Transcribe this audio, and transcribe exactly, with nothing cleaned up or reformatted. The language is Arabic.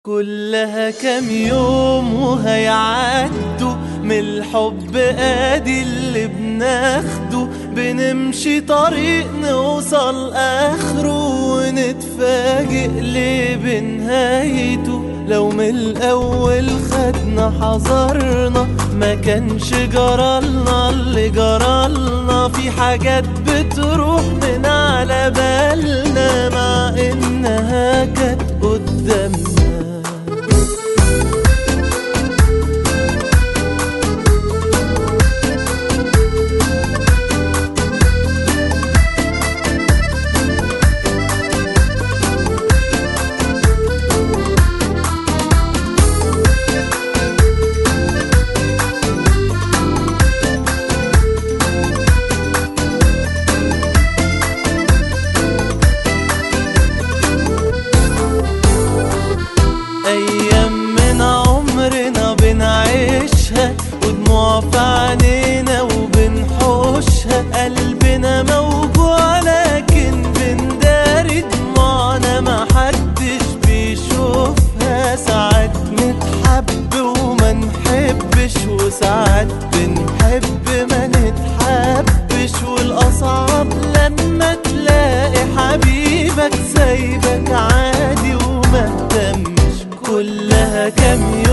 كلها كام يوم وهيعدوا من الحب ادي اللي بناخده، بنمشي طريق نوصل اخره ونتفاجئ ليه بنهايته. لو من الاول خدنا حذرنا ما كانش جرالنا اللي جرالنا. في حاجات بتروح من على بالنا مع انها كانت قدامنا. أيام من عمرنا بنعيشها ودموع في عينينا وبنحوشها. قلبنا موجوع لكن بنداري دموعنا ما حدش بيشوفها. ساعات نتحب وما نحبش وساعات بنحب ما نتحبش. والأصعب لما تلاقي حبيبك سايبك عادي وما اهتمش. كلها كام يوم